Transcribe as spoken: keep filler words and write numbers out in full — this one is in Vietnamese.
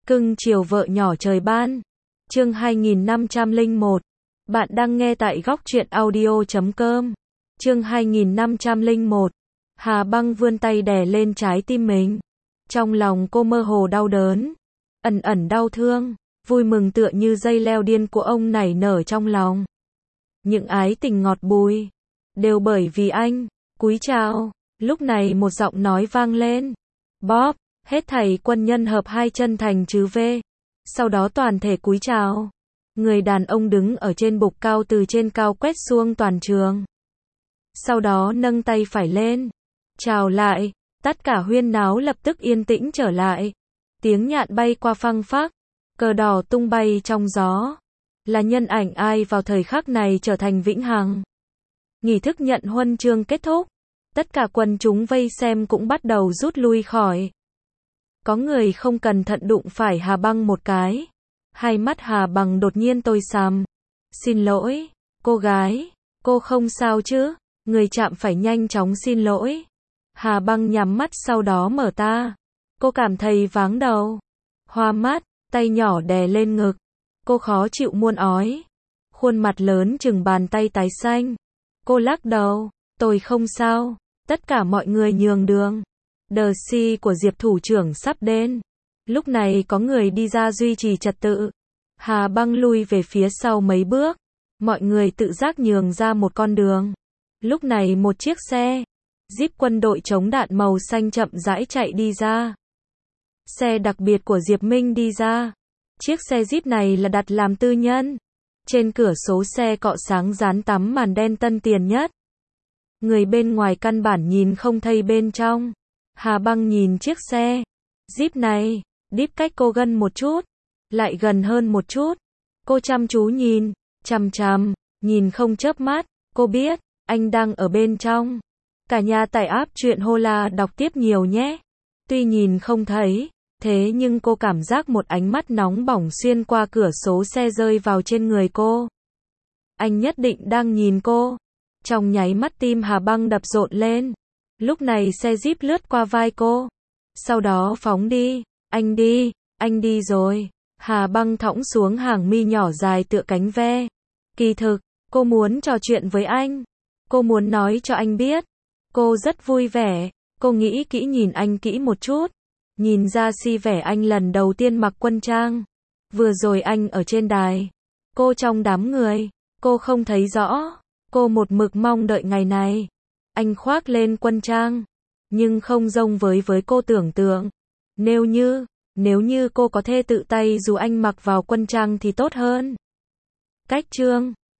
Cưng chiều vợ nhỏ trời ban. Chương hai nghìn năm trăm lẻ một. Bạn đang nghe tại góc truyện audio chấm com. Chương hai nghìn năm trăm lẻ một. Hà Băng vươn tay đè lên trái tim mình. Trong lòng cô mơ hồ đau đớn, ẩn ẩn đau thương, vui mừng tựa như dây leo điên của ông nảy nở trong lòng. Những ái tình ngọt bùi, đều bởi vì anh. Cúi chào. Lúc này một giọng nói vang lên. Bob, hết thảy quân nhân hợp hai chân thành chữ V. Sau đó toàn thể cúi chào. Người đàn ông đứng ở trên bục cao từ trên cao quét xuống toàn trường. Sau đó nâng tay phải lên. Chào lại. Tất cả huyên náo lập tức yên tĩnh trở lại. Tiếng nhạn bay qua phăng phắc. Cờ đỏ tung bay trong gió. Là nhân ảnh ai vào thời khắc này trở thành vĩnh hằng. Nghi thức nhận huân chương kết thúc. Tất cả quần chúng vây xem cũng bắt đầu rút lui khỏi. Có người không cẩn thận đụng phải Hà Băng một cái. Hai mắt Hà Băng đột nhiên tối sầm. Xin lỗi, cô gái, cô không sao chứ? Người chạm phải nhanh chóng xin lỗi. Hà Băng nhắm mắt sau đó mở ta. Cô cảm thấy váng đầu. Hoa mắt, tay nhỏ đè lên ngực. Cô khó chịu muôn ói. Khuôn mặt lớn chừng bàn tay tái xanh. Cô lắc đầu. Tôi không sao. Tất cả mọi người nhường đường. Đờ si của Diệp thủ trưởng sắp đến. Lúc này có người đi ra duy trì trật tự. Hà Băng lui về phía sau mấy bước. Mọi người tự giác nhường ra một con đường. Lúc này một chiếc xe Jeep quân đội chống đạn màu xanh chậm rãi chạy đi ra. Xe đặc biệt của Diệp Minh đi ra. Chiếc xe Jeep này là đặt làm tư nhân. Trên cửa số xe cọ sáng dán tấm màn đen tân tiền nhất. Người bên ngoài căn bản nhìn không thấy bên trong. Hà Băng nhìn chiếc xe Jeep này, đíp cách cô gần một chút, lại gần hơn một chút. Cô chăm chú nhìn, chằm chằm, nhìn không chớp mắt. Cô biết, anh đang ở bên trong. Cả nhà tải app truyện Hola đọc tiếp nhiều nhé. Tuy nhìn không thấy, thế nhưng cô cảm giác một ánh mắt nóng bỏng xuyên qua cửa số xe rơi vào trên người cô. Anh nhất định đang nhìn cô. Trong nháy mắt tim Hà Băng đập rộn lên. Lúc này xe Jeep lướt qua vai cô. Sau đó phóng đi. Anh đi, anh đi rồi. Hà Băng thõng xuống hàng mi nhỏ dài tựa cánh ve. Kỳ thực, cô muốn trò chuyện với anh. Cô muốn nói cho anh biết. Cô rất vui vẻ. Cô nghĩ kỹ nhìn anh kỹ một chút. Nhìn ra si vẻ anh lần đầu tiên mặc quân trang. Vừa rồi anh ở trên đài. Cô trong đám người. Cô không thấy rõ. Cô một mực mong đợi ngày này. Anh khoác lên quân trang. Nhưng không giống với với cô tưởng tượng. Nếu như, nếu như cô có thể tự tay dù anh mặc vào quân trang thì tốt hơn. Cách chương